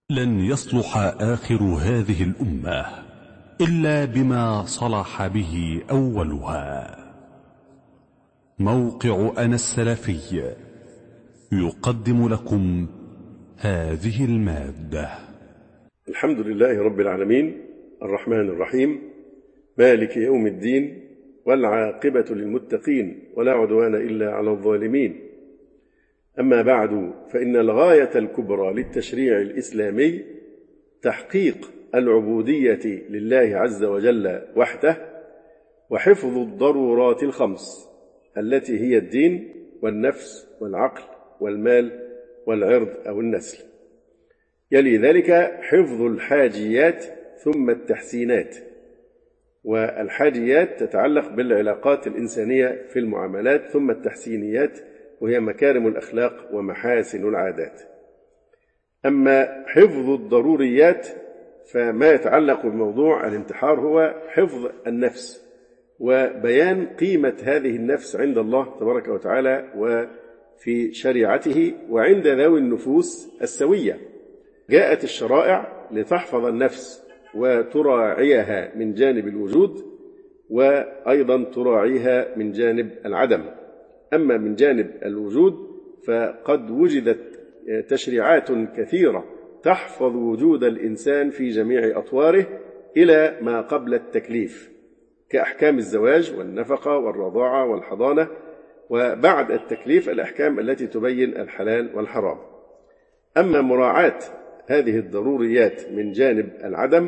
لن يصلح آخر هذه الأمة إلا بما صلح به أولها. موقع أنا السلفي يقدم لكم هذه المادة. الحمد لله رب العالمين، الرحمن الرحيم، مالك يوم الدين، والعاقبة للمتقين، ولا عدوان إلا على الظالمين. أما بعد، فإن الغاية الكبرى للتشريع الإسلامي تحقيق العبودية لله عز وجل وحده، وحفظ الضرورات الخمس التي هي الدين والنفس والعقل والمال والعرض أو النسل. يلي ذلك حفظ الحاجيات ثم التحسينات، والحاجيات تتعلق بالعلاقات الإنسانية في المعاملات، ثم التحسينيات وهي مكارم الأخلاق ومحاسن العادات. أما حفظ الضروريات فما يتعلق بموضوع الانتحار هو حفظ النفس وبيان قيمة هذه النفس عند الله تبارك وتعالى وفي شريعته وعند ذوي النفوس السوية. جاءت الشرائع لتحفظ النفس وتراعيها من جانب الوجود، وأيضا تراعيها من جانب العدم. أما من جانب الوجود فقد وجدت تشريعات كثيرة تحفظ وجود الإنسان في جميع أطواره إلى ما قبل التكليف، كأحكام الزواج والنفقة والرضاعة والحضانة، وبعد التكليف الأحكام التي تبين الحلال والحرام. أما مراعاة هذه الضروريات من جانب العدم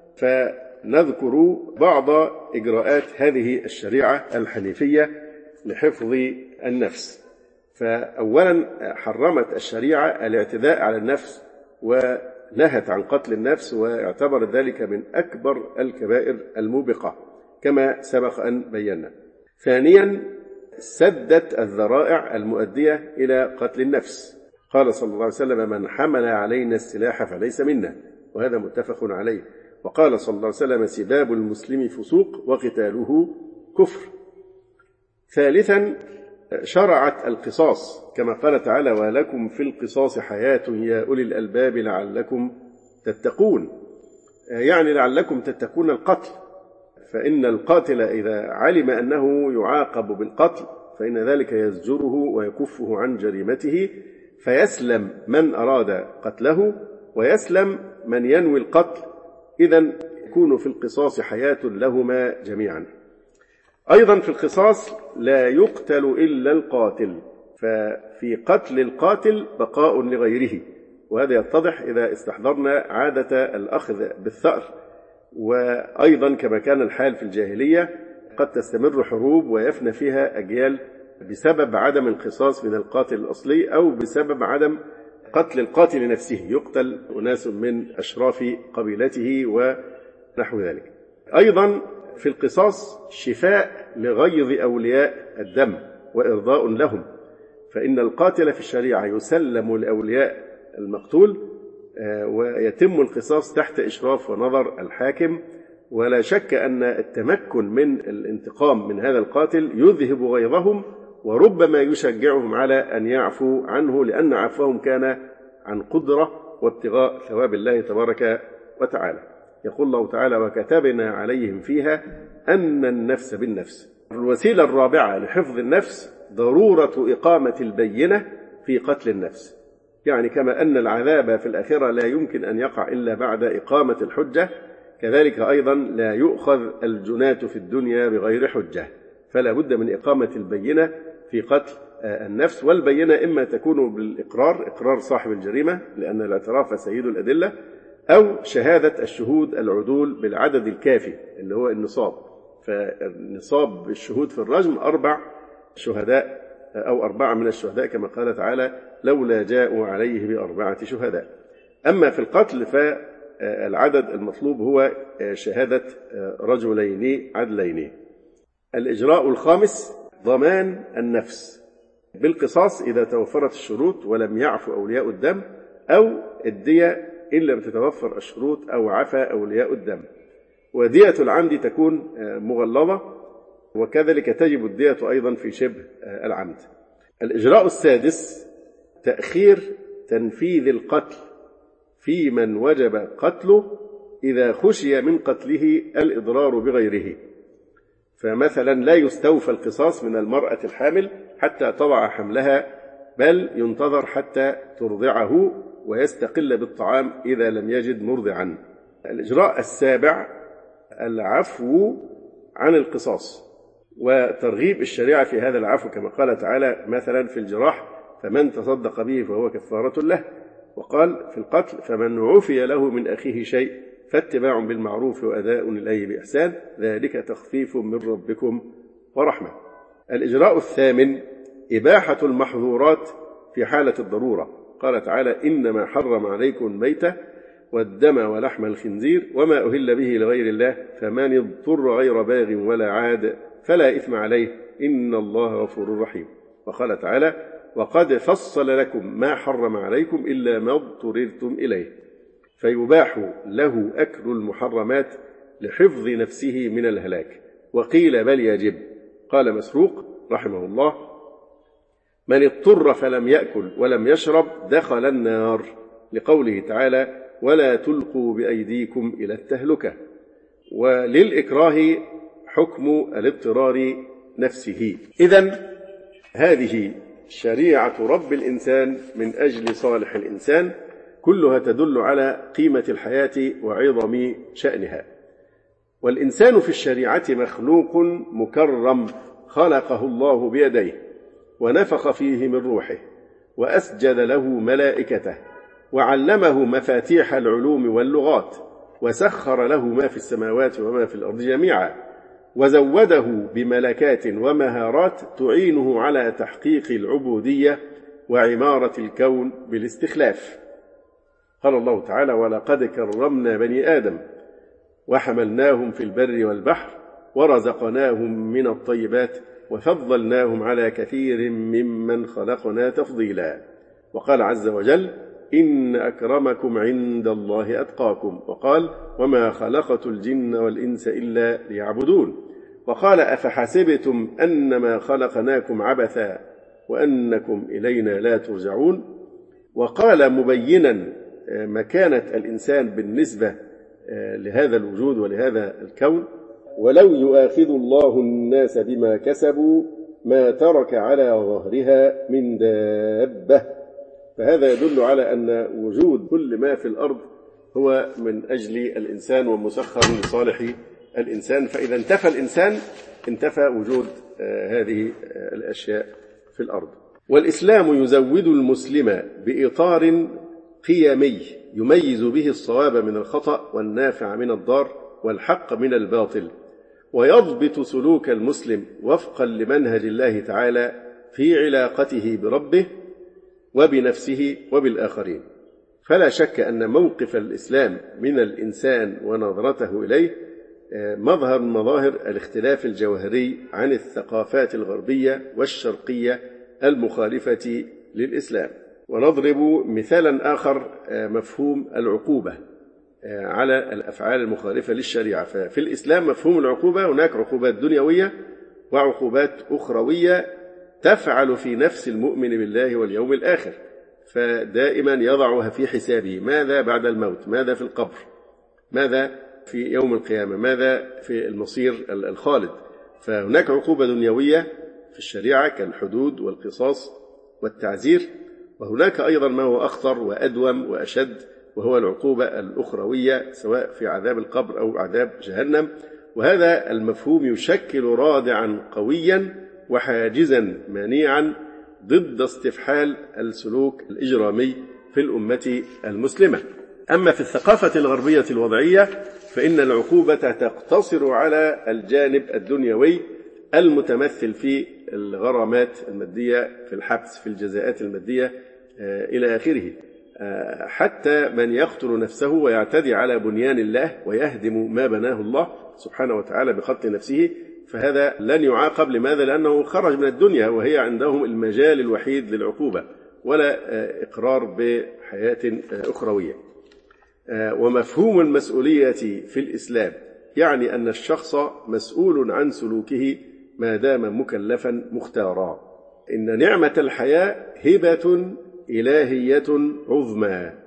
فنذكر بعض إجراءات هذه الشريعة الحنيفية لحفظ النفس. فأولا حرمت الشريعة الاعتداء على النفس ونهت عن قتل النفس، واعتبر ذلك من أكبر الكبائر الموبقة كما سبق أن بينا. ثانيا سدت الذرائع المؤدية إلى قتل النفس. قال صلى الله عليه وسلم: من حمل علينا السلاح فليس منا، وهذا متفق عليه. وقال صلى الله عليه وسلم: سباب المسلم فسوق وقتاله كفر. ثالثا شرعت القصاص كما قال تعالى: ولكم في القصاص حياة يا أولي الألباب لعلكم تتقون، يعني لعلكم تتقون القتل، فإن القاتل إذا علم أنه يعاقب بالقتل فإن ذلك يزجره ويكفه عن جريمته، فيسلم من أراد قتله ويسلم من ينوي القتل، إذن يكون في القصاص حياة لهما جميعا. أيضا في القصاص لا يقتل إلا القاتل، ففي قتل القاتل بقاء لغيره، وهذا يتضح إذا استحضرنا عادة الأخذ بالثأر. وأيضا كما كان الحال في الجاهلية قد تستمر حروب ويفنى فيها أجيال بسبب عدم القصاص من القاتل الأصلي، أو بسبب عدم قتل القاتل نفسه، يقتل أناس من أشراف قبيلته ونحو ذلك. أيضا في القصاص شفاء لغيظ أولياء الدم وإرضاء لهم، فإن القاتل في الشريعة يسلم لأولياء المقتول ويتم القصاص تحت إشراف ونظر الحاكم. ولا شك أن التمكن من الانتقام من هذا القاتل يذهب غيظهم، وربما يشجعهم على أن يعفوا عنه، لأن عفوهم كان عن قدرة وابتغاء ثواب الله تبارك وتعالى. يقول الله تعالى: وكتبنا عليهم فيها أن النفس بالنفس. الوسيلة الرابعة لحفظ النفس ضرورة إقامة البينة في قتل النفس، يعني كما أن العذاب في الآخرة لا يمكن أن يقع إلا بعد إقامة الحجة، كذلك أيضا لا يؤخذ الجناة في الدنيا بغير حجة، فلا بد من إقامة البينة في قتل النفس. والبينة إما تكون بالإقرار، إقرار صاحب الجريمة لأن الاعتراف سيد الأدلة، أو شهادة الشهود العدول بالعدد الكافي اللي هو النصاب. فالنصاب الشهود في الرجم 4 شهداء أو 4 من الشهداء كما قال تعالى: لولا جاءوا عليه ب4 شهداء. أما في القتل فالعدد المطلوب هو شهادة رجلين عدلين. الإجراء الخامس ضمان النفس بالقصاص إذا توفرت الشروط ولم يعفو أولياء الدم، أو الدية إن لم تتوفر الشروط أو عفى أولياء الدم. ودية العمد تكون مغلظة، وكذلك تجب الدية أيضا في شبه العمد. الإجراء السادس تأخير تنفيذ القتل في من وجب قتله إذا خشي من قتله الإضرار بغيره. فمثلا لا يستوفى القصاص من المرأة الحامل حتى تضع حملها، بل ينتظر حتى ترضعه ويستقل بالطعام إذا لم يجد مرضعا. الإجراء السابع العفو عن القصاص وترغيب الشريعة في هذا العفو، كما قال تعالى مثلا في الجراح: فمن تصدق به فهو كفارة له. وقال في القتل: فمن عفي له من أخيه شيء فاتباع بالمعروف وأداء إليه بإحسان ذلك تخفيف من ربكم ورحمة. الإجراء الثامن إباحة المحظورات في حالة الضرورة. قال تعالى: إنما حرم عليكم الميتة والدم ولحم الخنزير وما أهل به لغير الله فمن اضطر غير باغ ولا عاد فلا إثم عليه إن الله غفور رحيم. وقال تعالى: وقد فصل لكم ما حرم عليكم إلا ما اضطررتم إليه. فيباح له أكل المحرمات لحفظ نفسه من الهلاك. وقيل بل يجب. قال مسروق رحمه الله: من اضطر فلم يأكل ولم يشرب دخل النار، لقوله تعالى: ولا تلقوا بأيديكم إلى التهلكة. وللإكراه حكم الاضطرار نفسه. إذن هذه شريعة رب الإنسان من أجل صالح الإنسان، كلها تدل على قيمة الحياة وعظم شأنها. والإنسان في الشريعة مخلوق مكرم خلقه الله بيديه ونفخ فيه من روحه وأسجد له ملائكته وعلمه مفاتيح العلوم واللغات وسخر له ما في السماوات وما في الأرض جميعا وزوده بملكات ومهارات تعينه على تحقيق العبودية وعمارة الكون بالاستخلاف. قال الله تعالى: ولقد كرمنا بني آدم وحملناهم في البر والبحر ورزقناهم من الطيبات وفضلناهم على كثير ممن خلقنا تفضيلا. وقال عز وجل: إن أكرمكم عند الله أتقاكم. وقال: وما خلقت الجن والإنس إلا ليعبدون. وقال: أفحسبتم أنما خلقناكم عبثا وأنكم إلينا لا ترجعون. وقال مبينا مكانة الإنسان بالنسبة لهذا الوجود ولهذا الكون: ولو يؤاخذ الله الناس بما كسبوا ما ترك على ظهرها من دابة. فهذا يدل على أن وجود كل ما في الأرض هو من أجل الإنسان ومسخر لصالح الإنسان. فإذا انتفى الإنسان انتفى وجود هذه الأشياء في الأرض. والإسلام يزود المسلم بإطار قيمي يميز به الصواب من الخطأ والنافع من الضار والحق من الباطل، ويضبط سلوك المسلم وفقا لمنهج الله تعالى في علاقته بربه وبنفسه وبالآخرين. فلا شك أن موقف الإسلام من الإنسان ونظرته إليه مظهر من مظاهر الاختلاف الجوهري عن الثقافات الغربية والشرقية المخالفة للإسلام. ونضرب مثالا آخر: مفهوم العقوبة على الأفعال المخالفة للشريعة. ففي الإسلام مفهوم العقوبة هناك عقوبات دنيوية وعقوبات أخروية تفعل في نفس المؤمن بالله واليوم الآخر، فدائما يضعها في حسابه: ماذا بعد الموت؟ ماذا في القبر؟ ماذا في يوم القيامة؟ ماذا في المصير الخالد؟ فهناك عقوبة دنيوية في الشريعة كالحدود والقصاص والتعزير، وهناك أيضا ما هو أخطر وأدوم وأشد، وهو العقوبة الأخروية سواء في عذاب القبر أو عذاب جهنم. وهذا المفهوم يشكل رادعا قويا وحاجزا منيعا ضد استفحال السلوك الإجرامي في الأمة المسلمة. أما في الثقافة الغربية الوضعية فإن العقوبة تقتصر على الجانب الدنيوي المتمثل في الغرامات المادية، في الحبس، في الجزاءات المادية إلى آخره، حتى من يقتل نفسه ويعتدي على بنيان الله ويهدم ما بناه الله سبحانه وتعالى بقتل نفسه، فهذا لن يعاقب. لماذا؟ لأنه خرج من الدنيا وهي عندهم المجال الوحيد للعقوبة، ولا إقرار بحياة أخروية. ومفهوم المسؤولية في الإسلام يعني أن الشخص مسؤول عن سلوكه ما دام مكلفا مختارا. إن نعمة الحياة هبة إلهية عظمى،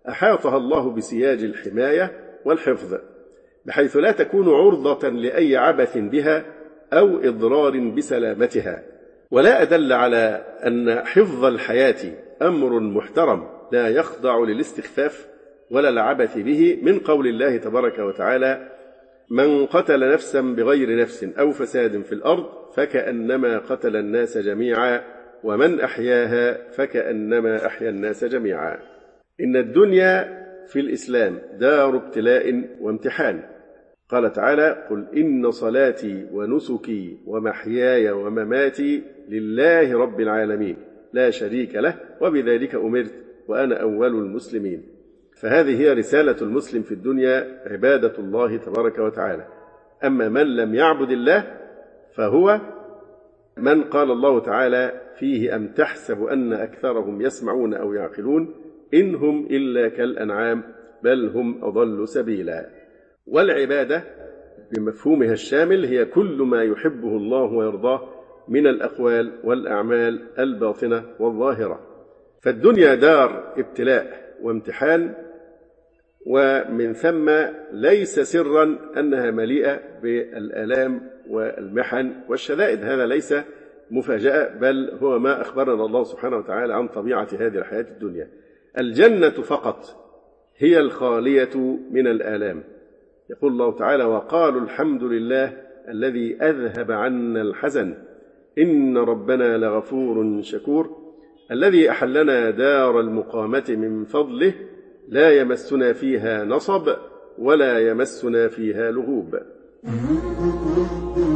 أحاطها الله بسياج الحماية والحفظ، بحيث لا تكون عرضة لأي عبث بها أو إضرار بسلامتها. ولا أدل على أن حفظ الحياة أمر محترم لا يخضع للاستخفاف ولا العبث به من قول الله تبارك وتعالى: من قتل نفسا بغير نفس أو فساد في الأرض فكأنما قتل الناس جميعا ومن أحياها فكأنما أحيا الناس جميعا. إن الدنيا في الإسلام دار ابتلاء وامتحان. قال تعالى: قل إن صلاتي ونسكي ومحياي ومماتي لله رب العالمين لا شريك له وبذلك أمرت وأنا أول المسلمين. فهذه هي رسالة المسلم في الدنيا، عبادة الله تبارك وتعالى. أما من لم يعبد الله فهو من قال الله تعالى فيه: أم تحسب أن أكثرهم يسمعون أو يعقلون إن هم إلا كالأنعام بل هم أضل سبيلا. والعبادة بمفهومها الشامل هي كل ما يحبه الله ويرضاه من الأقوال والأعمال الباطنة والظاهرة. فالدنيا دار ابتلاء وامتحان، ومن ثم ليس سرا أنها مليئة بالآلام والمحن والشدائد. هذا ليس مفاجأة، بل هو ما أخبرنا الله سبحانه وتعالى عن طبيعة هذه الحياة الدنيا. الجنة فقط هي الخالية من الآلام. يقول الله تعالى: وقالوا الحمد لله الذي أذهب عنا الحزن إن ربنا لغفور شكور الذي أحلنا دار المقامة من فضله لا يمسنا فيها نصب ولا يمسنا فيها لغوب.